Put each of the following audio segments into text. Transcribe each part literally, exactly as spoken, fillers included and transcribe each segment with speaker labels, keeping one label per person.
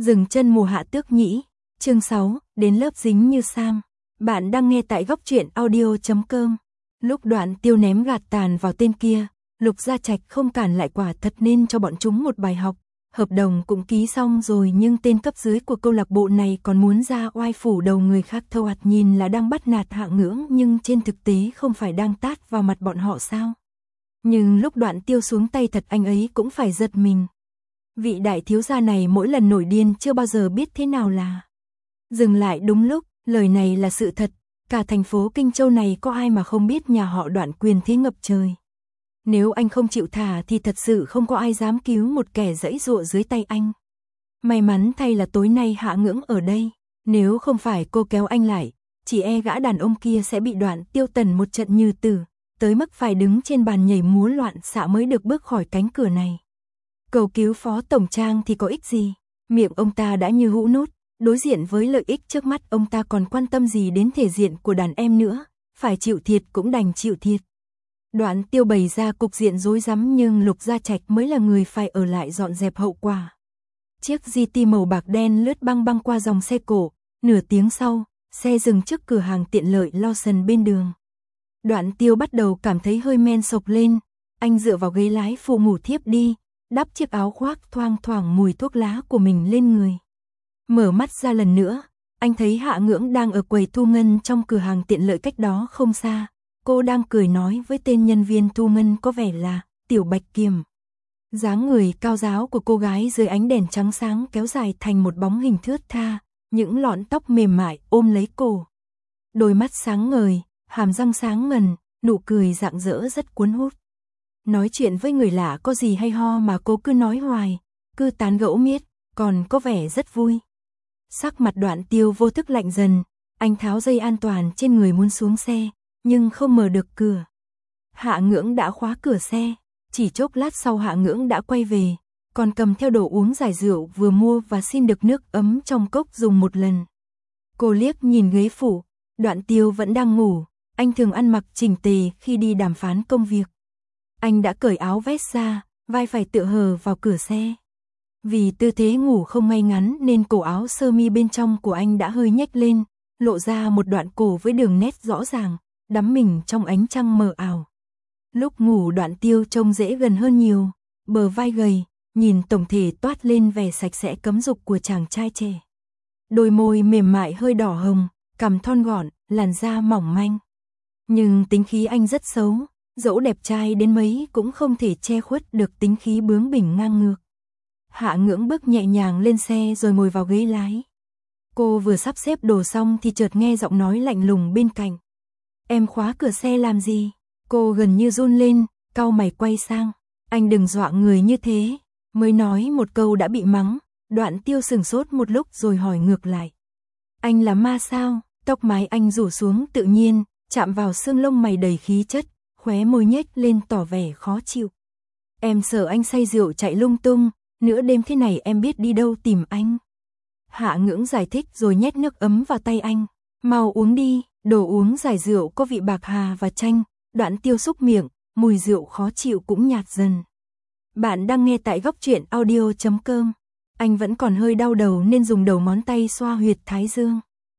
Speaker 1: Dừng chân mùa hạ tước nhĩ, chương sáu, đến lớp dính như Sam. Bạn đang nghe tại góc truyện audio chấm com. Lúc Đoạn Tiêu ném gạt tàn vào tên kia, Lục Gia Trạch không cản lại quả thật nên cho bọn chúng một bài học. Hợp đồng cũng ký xong rồi nhưng tên cấp dưới của câu lạc bộ này còn muốn ra oai phủ đầu người khác, thoạt nhìn là đang bắt nạt Hạ Ngưỡng nhưng trên thực tế không phải đang tát vào mặt bọn họ sao. Nhưng lúc Đoạn Tiêu xuống tay thật anh ấy cũng phải giật mình. Vị đại thiếu gia này mỗi lần nổi điên chưa bao giờ biết thế nào là dừng lại đúng lúc, lời này là sự thật, cả thành phố Kinh Châu này có ai mà không biết nhà họ Đoạn quyền thế ngập trời. Nếu anh không chịu thả thì thật sự không có ai dám cứu một kẻ giãy giụa dưới tay anh. May mắn thay là tối nay Hạ Ngưỡng ở đây, nếu không phải cô kéo anh lại, chỉ e gã đàn ông kia sẽ bị Đoạn Tiêu tần một trận như tử, tới mức phải đứng trên bàn nhảy múa loạn xạ mới được bước khỏi cánh cửa này. Cầu cứu Phó Tổng Trang thì có ích gì, miệng ông ta đã như hũ nút, đối diện với lợi ích trước mắt ông ta còn quan tâm gì đến thể diện của đàn em nữa, phải chịu thiệt cũng đành chịu thiệt. Đoạn Tiêu bày ra cục diện rối rắm nhưng Lục Gia Trạch mới là người phải ở lại dọn dẹp hậu quả. Chiếc giê tê màu bạc đen lướt băng băng qua dòng xe cổ, nửa tiếng sau, xe dừng trước cửa hàng tiện lợi Lawson bên đường. Đoạn Tiêu bắt đầu cảm thấy hơi men sộc lên, anh dựa vào ghế lái phụ ngủ thiếp đi, đắp chiếc áo khoác thoang thoảng mùi thuốc lá của mình lên người. Mở mắt ra lần nữa, anh thấy Hạ Ngưỡng đang ở quầy thu ngân trong cửa hàng tiện lợi cách đó không xa. Cô đang cười nói với tên nhân viên thu ngân có vẻ là Tiểu Bạch Kiềm. Dáng người cao ráo của cô gái dưới ánh đèn trắng sáng kéo dài thành một bóng hình thướt tha, những lọn tóc mềm mại ôm lấy cổ. Đôi mắt sáng ngời, hàm răng sáng ngần, nụ cười rạng rỡ rất cuốn hút. Nói chuyện với người lạ có gì hay ho mà cô cứ nói hoài, cứ tán gẫu miết, còn có vẻ rất vui. Sắc mặt Đoạn Tiêu vô thức lạnh dần, anh tháo dây an toàn trên người muốn xuống xe, nhưng không mở được cửa. Hạ Ngưỡng đã khóa cửa xe, chỉ chốc lát sau Hạ Ngưỡng đã quay về, còn cầm theo đồ uống giải rượu vừa mua và xin được nước ấm trong cốc dùng một lần. Cô liếc nhìn ghế phụ, Đoạn Tiêu vẫn đang ngủ, anh thường ăn mặc chỉnh tề khi đi đàm phán công việc. Anh đã cởi áo vest ra, vai phải tựa hờ vào cửa xe. Vì tư thế ngủ không ngay ngắn nên cổ áo sơ mi bên trong của anh đã hơi nhếch lên, lộ ra một đoạn cổ với đường nét rõ ràng, đắm mình trong ánh trăng mờ ảo. Lúc ngủ Đoạn Tiêu trông dễ gần hơn nhiều, bờ vai gầy, nhìn tổng thể toát lên vẻ sạch sẽ cấm dục của chàng trai trẻ. Đôi môi mềm mại hơi đỏ hồng, cằm thon gọn, làn da mỏng manh. Nhưng tính khí anh rất xấu, dẫu đẹp trai đến mấy cũng không thể che khuất được tính khí bướng bỉnh ngang ngược. Hạ Ngưỡng bước nhẹ nhàng lên xe rồi ngồi vào ghế lái. Cô vừa sắp xếp đồ xong thì chợt nghe giọng nói lạnh lùng bên cạnh. Em khóa cửa xe làm gì? Cô gần như run lên, cau mày quay sang. Anh đừng dọa người như thế. Mới nói một câu đã bị mắng, Đoạn Tiêu sửng sốt một lúc rồi hỏi ngược lại. Anh là ma sao? Tóc mái anh rủ xuống tự nhiên, chạm vào xương lông mày đầy khí chất, khóe môi nhếch lên tỏ vẻ khó chịu. Em sợ anh say rượu chạy lung tung, nửa đêm thế này em biết đi đâu tìm anh. Hạ Ngưỡng giải thích rồi nhét nước ấm vào tay anh. Mau uống đi, đồ uống giải rượu có vị bạc hà và chanh. Đoạn Tiêu xúc miệng, mùi rượu khó chịu cũng nhạt dần. Bạn đang nghe tại góc truyện audio chấm com. Anh vẫn còn hơi đau đầu nên dùng đầu ngón tay xoa huyệt thái dương.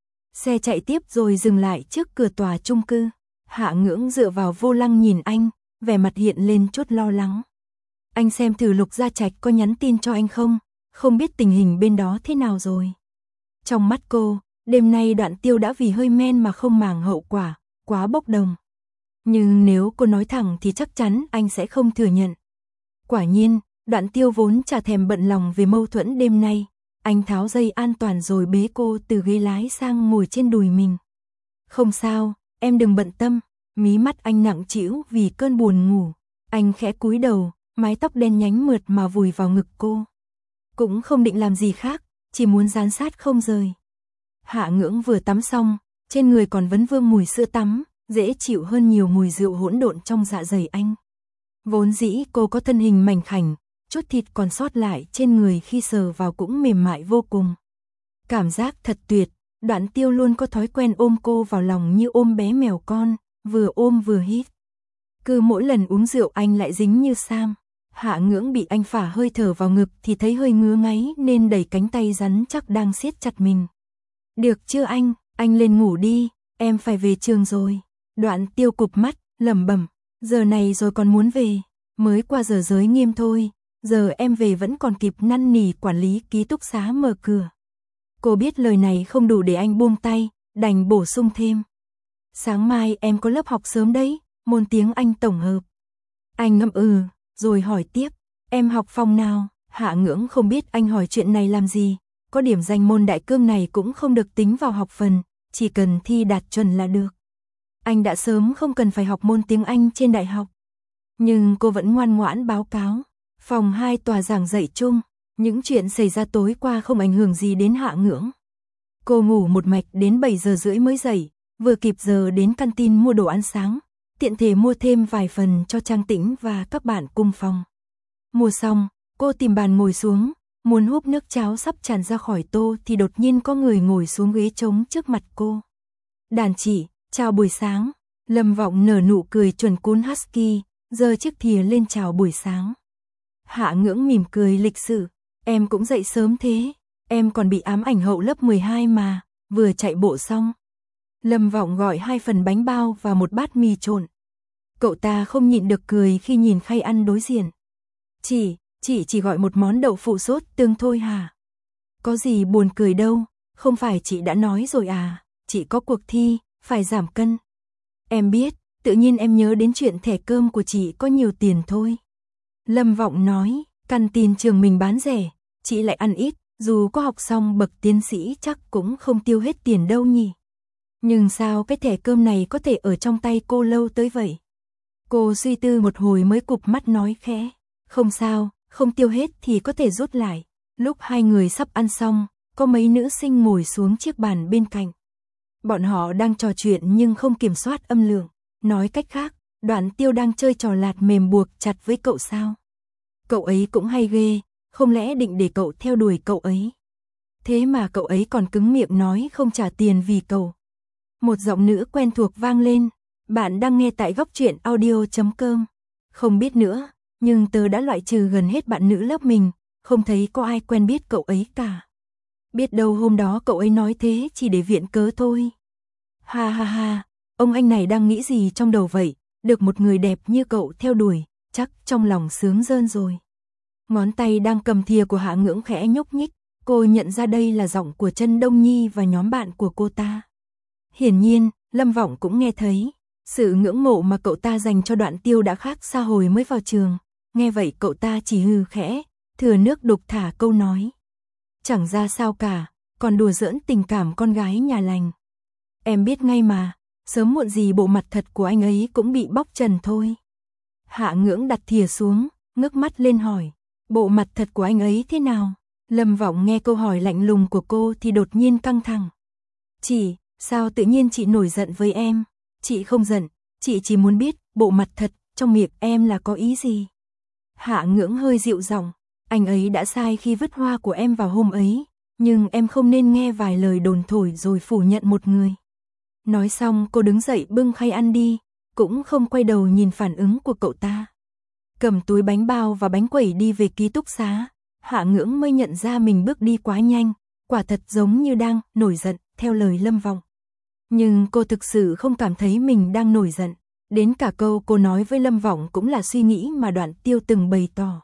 Speaker 1: Xe chạy tiếp rồi dừng lại trước cửa tòa chung cư. Hạ Ngưỡng dựa vào vô lăng nhìn anh, vẻ mặt hiện lên chút lo lắng. Anh xem thử Lục Gia Trạch có nhắn tin cho anh không, không biết tình hình bên đó thế nào rồi. Trong mắt cô, đêm nay Đoạn Tiêu đã vì hơi men mà không màng hậu quả, quá bốc đồng. Nhưng nếu cô nói thẳng thì chắc chắn anh sẽ không thừa nhận. Quả nhiên, Đoạn Tiêu vốn chả thèm bận lòng về mâu thuẫn đêm nay. Anh tháo dây an toàn rồi bế cô từ ghế lái sang ngồi trên đùi mình. Không sao, em đừng bận tâm. Mí mắt anh nặng trĩu vì cơn buồn ngủ. Anh khẽ cúi đầu, mái tóc đen nhánh mượt mà vùi vào ngực cô. Cũng không định làm gì khác, chỉ muốn dán sát không rời. Hạ Ngưỡng vừa tắm xong, trên người còn vấn vương mùi sữa tắm, dễ chịu hơn nhiều mùi rượu hỗn độn trong dạ dày anh. Vốn dĩ cô có thân hình mảnh khảnh, chút thịt còn sót lại trên người khi sờ vào cũng mềm mại vô cùng. Cảm giác thật tuyệt, Đoạn Tiêu luôn có thói quen ôm cô vào lòng như ôm bé mèo con, vừa ôm vừa hít. Cứ mỗi lần uống rượu anh lại dính như Sam. Hạ Ngưỡng bị anh phả hơi thở vào ngực thì thấy hơi ngứa ngáy nên đẩy cánh tay rắn chắc đang siết chặt mình. Được chưa anh, anh lên ngủ đi, em phải về trường rồi. Đoạn Tiêu cụp mắt, lẩm bẩm, giờ này rồi còn muốn về, mới qua giờ giới nghiêm thôi, giờ em về vẫn còn kịp năn nỉ quản lý ký túc xá mở cửa. Cô biết lời này không đủ để anh buông tay, đành bổ sung thêm. Sáng mai em có lớp học sớm đấy, môn tiếng Anh tổng hợp. Anh ngẫm ừ, rồi hỏi tiếp, em học phòng nào? Hạ Ngưỡng không biết anh hỏi chuyện này làm gì, có điểm danh môn đại cương này cũng không được tính vào học phần, chỉ cần thi đạt chuẩn là được. Anh đã sớm không cần phải học môn tiếng Anh trên đại học. Nhưng cô vẫn ngoan ngoãn báo cáo, phòng hai tòa giảng dạy chung, những chuyện xảy ra tối qua không ảnh hưởng gì đến Hạ Ngưỡng. Cô ngủ một mạch đến bảy giờ rưỡi mới dậy, vừa kịp giờ đến canteen mua đồ ăn sáng, tiện thể mua thêm vài phần cho Trang Tĩnh và các bạn cùng phòng. Mua xong, cô tìm bàn ngồi xuống, muốn húp nước cháo sắp tràn ra khỏi tô thì đột nhiên có người ngồi xuống ghế trống trước mặt cô. Đàn chị, chào buổi sáng. Lâm Vọng nở nụ cười chuẩn cún husky, giơ chiếc thìa lên chào buổi sáng. Hạ Ngưỡng mỉm cười lịch sự, em cũng dậy sớm thế, em còn bị ám ảnh hậu lớp mười hai mà, vừa chạy bộ xong. Lâm Vọng gọi hai phần bánh bao và một bát mì trộn. Cậu ta không nhịn được cười khi nhìn khay ăn đối diện. Chị, chị chỉ gọi một món đậu phụ sốt tương thôi hả? Có gì buồn cười đâu, không phải chị đã nói rồi à, chị có cuộc thi, phải giảm cân. Em biết, tự nhiên em nhớ đến chuyện thẻ cơm của chị có nhiều tiền thôi. Lâm Vọng nói, canteen trường mình bán rẻ, chị lại ăn ít, dù có học xong bậc tiến sĩ chắc cũng không tiêu hết tiền đâu nhỉ. Nhưng sao cái thẻ cơm này có thể ở trong tay cô lâu tới vậy? Cô suy tư một hồi mới cụp mắt nói khẽ, không sao, không tiêu hết thì có thể rút lại. Lúc hai người sắp ăn xong, có mấy nữ sinh ngồi xuống chiếc bàn bên cạnh. Bọn họ đang trò chuyện nhưng không kiểm soát âm lượng. Nói cách khác, Đoạn Tiêu đang chơi trò lạt mềm buộc chặt với cậu sao? Cậu ấy cũng hay ghê, không lẽ định để cậu theo đuổi cậu ấy? Thế mà cậu ấy còn cứng miệng nói không trả tiền vì cậu. Một giọng nữ quen thuộc vang lên, bạn đang nghe tại góc truyện audio chấm com. Không biết nữa, nhưng tớ đã loại trừ gần hết bạn nữ lớp mình, không thấy có ai quen biết cậu ấy cả. Biết đâu hôm đó cậu ấy nói thế chỉ để viện cớ thôi. Ha ha ha, ông anh này đang nghĩ gì trong đầu vậy, được một người đẹp như cậu theo đuổi, chắc trong lòng sướng rơn rồi. Ngón tay đang cầm thìa của Hạ Ngưỡng khẽ nhúc nhích, cô nhận ra đây là giọng của Trân Đông Nhi và nhóm bạn của cô ta. Hiển nhiên, Lâm Vọng cũng nghe thấy, sự ngưỡng mộ mà cậu ta dành cho Đoạn Tiêu đã khác xa hồi mới vào trường. Nghe vậy cậu ta chỉ hừ khẽ, thừa nước đục thả câu nói. Chẳng ra sao cả, còn đùa giỡn tình cảm con gái nhà lành. Em biết ngay mà, sớm muộn gì bộ mặt thật của anh ấy cũng bị bóc trần thôi. Hạ Ngưỡng đặt thìa xuống, ngước mắt lên hỏi, bộ mặt thật của anh ấy thế nào? Lâm Vọng nghe câu hỏi lạnh lùng của cô thì đột nhiên căng thẳng. Chị, sao tự nhiên chị nổi giận với em? Chị không giận, chị chỉ muốn biết bộ mặt thật trong miệng em là có ý gì? Hạ Ngưỡng hơi dịu giọng, anh ấy đã sai khi vứt hoa của em vào hôm ấy, nhưng em không nên nghe vài lời đồn thổi rồi phủ nhận một người. Nói xong cô đứng dậy bưng khay ăn đi, cũng không quay đầu nhìn phản ứng của cậu ta. Cầm túi bánh bao và bánh quẩy đi về ký túc xá, Hạ Ngưỡng mới nhận ra mình bước đi quá nhanh, quả thật giống như đang nổi giận, theo lời Lâm Vọng. Nhưng cô thực sự không cảm thấy mình đang nổi giận, đến cả câu cô nói với Lâm Vọng cũng là suy nghĩ mà Đoạn Tiêu từng bày tỏ.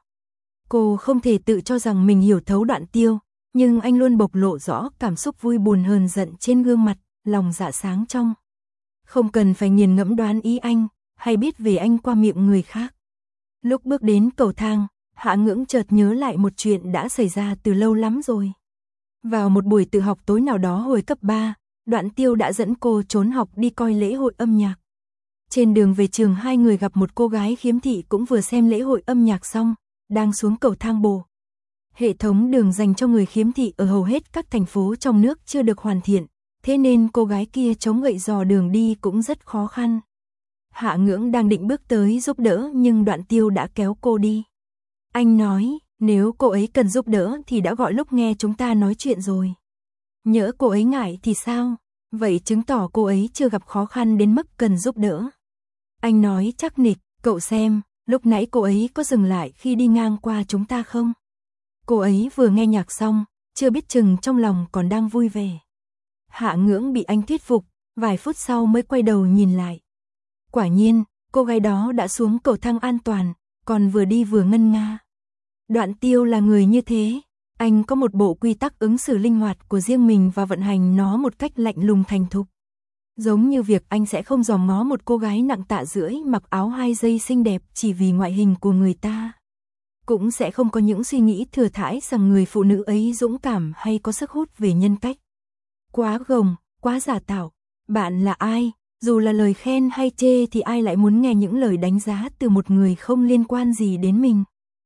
Speaker 1: Cô không thể tự cho rằng mình hiểu thấu Đoạn Tiêu, nhưng anh luôn bộc lộ rõ cảm xúc vui buồn hờn giận trên gương mặt, lòng dạ sáng trong. Không cần phải nghiền ngẫm đoán ý anh, hay biết về anh qua miệng người khác. Lúc bước đến cầu thang, Hạ Ngưỡng chợt nhớ lại một chuyện đã xảy ra từ lâu lắm rồi. Vào một buổi tự học tối nào đó hồi cấp ba, Đoạn Tiêu đã dẫn cô trốn học đi coi lễ hội âm nhạc. Trên đường về trường hai người gặp một cô gái khiếm thị cũng vừa xem lễ hội âm nhạc xong, đang xuống cầu thang bộ. Hệ thống đường dành cho người khiếm thị ở hầu hết các thành phố trong nước chưa được hoàn thiện, thế nên cô gái kia chống gậy dò đường đi cũng rất khó khăn. Hạ Ngưỡng đang định bước tới giúp đỡ nhưng Đoạn Tiêu đã kéo cô đi. Anh nói, nếu cô ấy cần giúp đỡ thì đã gọi lúc nghe chúng ta nói chuyện rồi. Nhỡ cô ấy ngại thì sao? Vậy chứng tỏ cô ấy chưa gặp khó khăn đến mức cần giúp đỡ. Anh nói chắc nịch, cậu xem, lúc nãy cô ấy có dừng lại khi đi ngang qua chúng ta không? Cô ấy vừa nghe nhạc xong, chưa biết chừng trong lòng còn đang vui vẻ. Hạ Ngưỡng bị anh thuyết phục, vài phút sau mới quay đầu nhìn lại. Quả nhiên, cô gái đó đã xuống cầu thang an toàn, còn vừa đi vừa ngân nga. Đoạn Tiêu là người như thế, anh có một bộ quy tắc ứng xử linh hoạt của riêng mình và vận hành nó một cách lạnh lùng thành thục. Giống như việc anh sẽ không dòm ngó một cô gái nặng tạ rưỡi mặc áo hai dây xinh đẹp chỉ vì ngoại hình của người ta. Cũng sẽ không có những suy nghĩ thừa thãi rằng người phụ nữ ấy dũng cảm hay có sức hút về nhân cách. Quá gồng, quá giả tạo. Bạn là ai? Dù là lời khen hay chê thì ai lại muốn nghe những lời đánh giá từ một người không liên quan gì đến mình?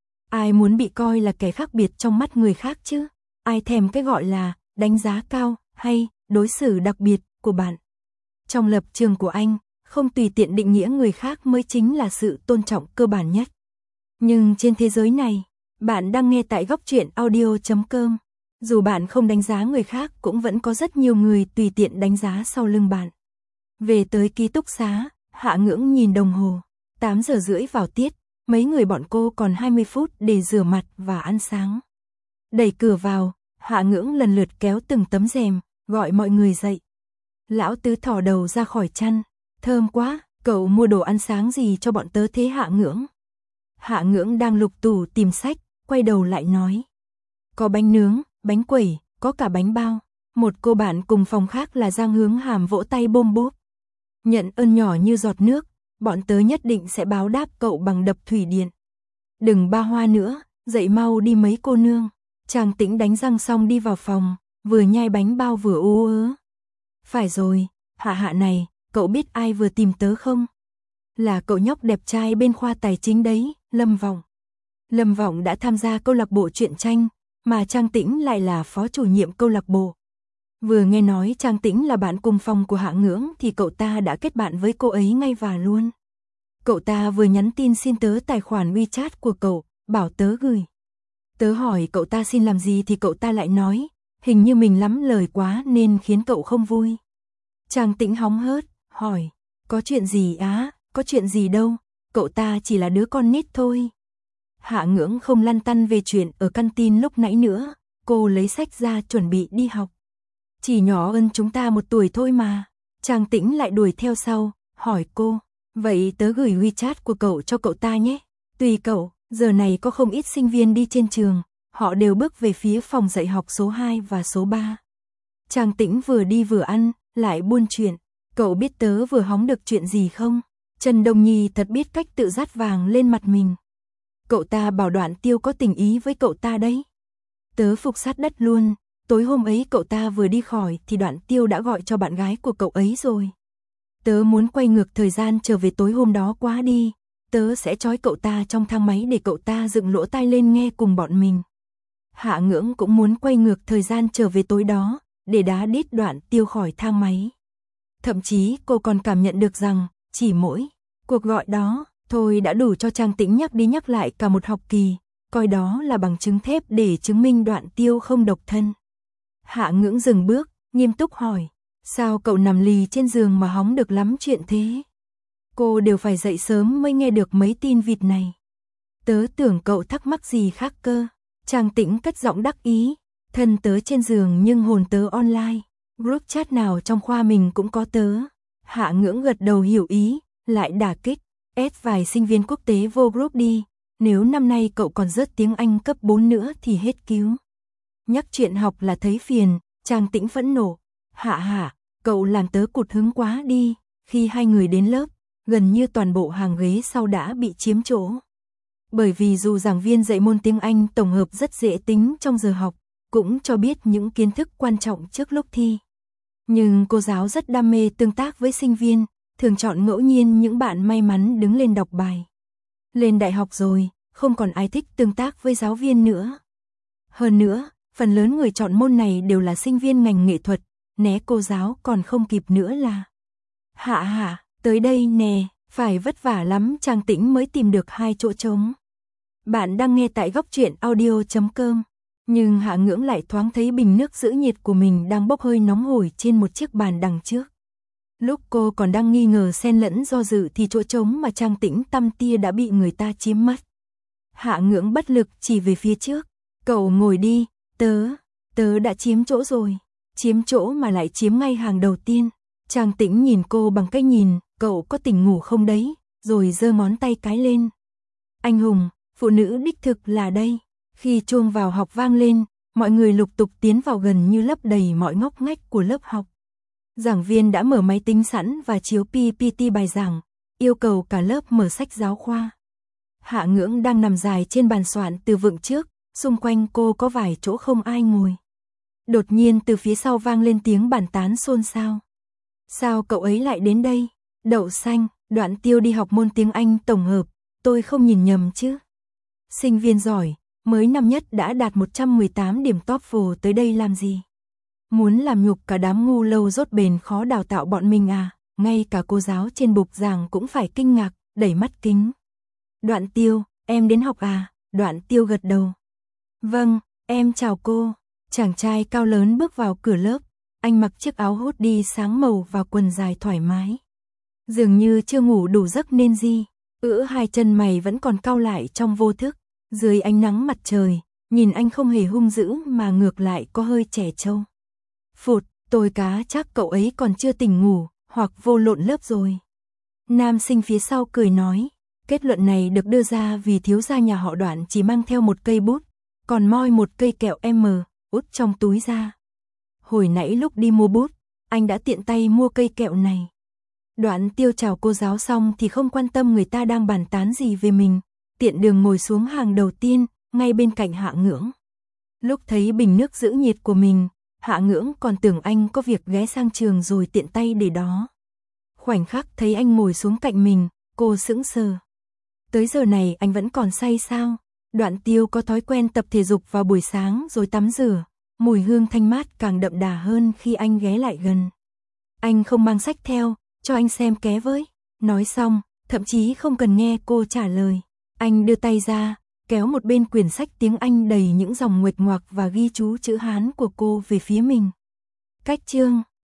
Speaker 1: Ai muốn bị coi là kẻ khác biệt trong mắt người khác chứ? Ai thèm cái gọi là đánh giá cao hay đối xử đặc biệt của bạn? Trong lập trường của anh, không tùy tiện định nghĩa người khác mới chính là sự tôn trọng cơ bản nhất. Nhưng trên thế giới này, bạn đang nghe tại góc truyện audio chấm com. Dù bạn không đánh giá người khác cũng vẫn có rất nhiều người tùy tiện đánh giá sau lưng bạn. Về tới ký túc xá, Hạ Ngưỡng nhìn đồng hồ, tám giờ rưỡi vào tiết, mấy người bọn cô còn hai mươi phút để rửa mặt và ăn sáng. Đẩy cửa vào, Hạ Ngưỡng lần lượt kéo từng tấm rèm, gọi mọi người dậy. Lão Tứ thò đầu ra khỏi chăn, thơm quá, cậu mua đồ ăn sáng gì cho bọn tớ thế Hạ Ngưỡng? Hạ Ngưỡng đang lục tủ tìm sách, quay đầu lại nói. Có bánh nướng, bánh quẩy, có cả bánh bao. Một cô bạn cùng phòng khác là Giang Hướng Hàm vỗ tay bôm bốp. Nhận ơn nhỏ như giọt nước, bọn tớ nhất định sẽ báo đáp cậu bằng đập thủy điện. Đừng ba hoa nữa, dậy mau đi mấy cô nương. Trang Tĩnh đánh răng xong đi vào phòng, vừa nhai bánh bao vừa ú ớ. Phải rồi, Hạ Hạ này, cậu biết ai vừa tìm tớ không? Là cậu nhóc đẹp trai bên khoa tài chính đấy, Lâm Vọng. Lâm Vọng đã tham gia câu lạc bộ truyện tranh, mà Trang Tĩnh lại là phó chủ nhiệm câu lạc bộ. Vừa nghe nói Trang Tĩnh là bạn cùng phòng của Hạ Ngưỡng thì cậu ta đã kết bạn với cô ấy ngay và luôn. Cậu ta vừa nhắn tin xin tớ tài khoản WeChat của cậu, bảo tớ gửi. Tớ hỏi cậu ta xin làm gì thì cậu ta lại nói, hình như mình lắm lời quá nên khiến cậu không vui. Trang Tĩnh hóng hớt, hỏi, có chuyện gì á, có chuyện gì đâu, cậu ta chỉ là đứa con nít thôi. Hạ Ngưỡng không lăn tăn về chuyện ở căn tin lúc nãy nữa, cô lấy sách ra chuẩn bị đi học. Chỉ nhỏ hơn chúng ta một tuổi thôi mà. Trang Tĩnh lại đuổi theo sau, hỏi cô, vậy tớ gửi WeChat của cậu cho cậu ta nhé. Tùy cậu, giờ này có không ít sinh viên đi trên trường, họ đều bước về phía phòng dạy học số hai và số ba. Trang Tĩnh vừa đi vừa ăn, lại buôn chuyện, cậu biết tớ vừa hóng được chuyện gì không? Trần Đồng Nhi thật biết cách tự dát vàng lên mặt mình. Cậu ta bảo Đoạn Tiêu có tình ý với cậu ta đấy. Tớ phục sát đất luôn, tối hôm ấy cậu ta vừa đi khỏi thì Đoạn Tiêu đã gọi cho bạn gái của cậu ấy rồi. Tớ muốn quay ngược thời gian trở về tối hôm đó quá đi, tớ sẽ trói cậu ta trong thang máy để cậu ta dựng lỗ tai lên nghe cùng bọn mình. Hạ Ngưỡng cũng muốn quay ngược thời gian trở về tối đó, để đá đít Đoạn Tiêu khỏi thang máy. Thậm chí cô còn cảm nhận được rằng, chỉ mỗi cuộc gọi đó, thôi đã đủ cho Trang Tĩnh nhắc đi nhắc lại cả một học kỳ, coi đó là bằng chứng thép để chứng minh Đoạn Tiêu không độc thân. Hạ Ngưỡng dừng bước, nghiêm túc hỏi, sao cậu nằm lì trên giường mà hóng được lắm chuyện thế? Cô đều phải dậy sớm mới nghe được mấy tin vịt này. Tớ tưởng cậu thắc mắc gì khác cơ. Trang Tĩnh cất giọng đắc ý, thân tớ trên giường nhưng hồn tớ online, group chat nào trong khoa mình cũng có tớ. Hạ Ngưỡng gật đầu hiểu ý, lại đả kích, ép vài sinh viên quốc tế vô group đi, nếu năm nay cậu còn rớt tiếng Anh cấp bốn nữa thì hết cứu. Nhắc chuyện học là thấy phiền, Trang Tĩnh phẫn nộ, Hạ Hạ, cậu làm tớ cụt hứng quá đi. Khi hai người đến lớp, gần như toàn bộ hàng ghế sau đã bị chiếm chỗ. Bởi vì dù giảng viên dạy môn tiếng Anh tổng hợp rất dễ tính trong giờ học, cũng cho biết những kiến thức quan trọng trước lúc thi. Nhưng cô giáo rất đam mê tương tác với sinh viên, thường chọn ngẫu nhiên những bạn may mắn đứng lên đọc bài. Lên đại học rồi, không còn ai thích tương tác với giáo viên nữa. Hơn nữa, phần lớn người chọn môn này đều là sinh viên ngành nghệ thuật, né cô giáo còn không kịp nữa là. Hạ Hạ, tới đây nè, phải vất vả lắm Trang Tĩnh mới tìm được hai chỗ trống. Bạn đang nghe tại góc truyện audio chấm com. Nhưng Hạ Ngưỡng lại thoáng thấy bình nước giữ nhiệt của mình đang bốc hơi nóng hổi trên một chiếc bàn đằng trước. Lúc cô còn đang nghi ngờ xen lẫn do dự thì chỗ trống mà Trang Tĩnh tăm tia đã bị người ta chiếm mất. Hạ Ngưỡng bất lực chỉ về phía trước. Cậu ngồi đi, tớ, tớ đã chiếm chỗ rồi. Chiếm chỗ mà lại chiếm ngay hàng đầu tiên. Trang Tĩnh nhìn cô bằng cách nhìn, cậu có tỉnh ngủ không đấy, rồi giơ ngón tay cái lên. Anh hùng, phụ nữ đích thực là đây. Khi chuông vào học vang lên, mọi người lục tục tiến vào gần như lấp đầy mọi ngóc ngách của lớp học. Giảng viên đã mở máy tính sẵn và chiếu pê pê tê bài giảng, yêu cầu cả lớp mở sách giáo khoa. Hạ Ngưỡng đang nằm dài trên bàn soạn từ vựng trước, xung quanh cô có vài chỗ không ai ngồi. Đột nhiên từ phía sau vang lên tiếng bàn tán xôn xao. Sao cậu ấy lại đến đây? Đậu xanh, Đoạn Tiêu đi học môn tiếng Anh tổng hợp, tôi không nhìn nhầm chứ? Sinh viên giỏi, mới năm nhất đã đạt một trăm mười tám điểm TOEFL tới đây làm gì? Muốn làm nhục cả đám ngu lâu dốt bền khó đào tạo bọn mình à? Ngay cả cô giáo trên bục giảng cũng phải kinh ngạc, đẩy mắt kính. Đoạn Tiêu, em đến học à? Đoạn Tiêu gật đầu. Vâng, em chào cô. Chàng trai cao lớn bước vào cửa lớp, anh mặc chiếc áo hoodie sáng màu và quần dài thoải mái. Dường như chưa ngủ đủ giấc nên gì, ữ hai chân mày vẫn còn cau lại trong vô thức. Dưới ánh nắng mặt trời, nhìn anh không hề hung dữ mà ngược lại có hơi trẻ trâu. Phụt, tôi cá chắc cậu ấy còn chưa tỉnh ngủ, hoặc vô lộn lớp rồi. Nam sinh phía sau cười nói, kết luận này được đưa ra vì thiếu gia nhà họ Đoạn chỉ mang theo một cây bút, còn moi một cây kẹo M, út trong túi ra. Hồi nãy lúc đi mua bút, anh đã tiện tay mua cây kẹo này. Đoạn Tiêu chào cô giáo xong thì không quan tâm người ta đang bàn tán gì về mình, tiện đường ngồi xuống hàng đầu tiên, ngay bên cạnh Hạ Ngưỡng. Lúc thấy bình nước giữ nhiệt của mình, Hạ Ngưỡng còn tưởng anh có việc ghé sang trường rồi tiện tay để đó. Khoảnh khắc thấy anh ngồi xuống cạnh mình, cô sững sờ. Tới giờ này anh vẫn còn say sao? Đoạn Tiêu có thói quen tập thể dục vào buổi sáng rồi tắm rửa, mùi hương thanh mát càng đậm đà hơn khi anh ghé lại gần. Anh không mang sách theo, cho anh xem ké với. Nói xong, thậm chí không cần nghe cô trả lời. Anh đưa tay ra, kéo một bên quyển sách tiếng Anh đầy những dòng nguệch ngoạc và ghi chú chữ Hán của cô về phía mình. Cách chương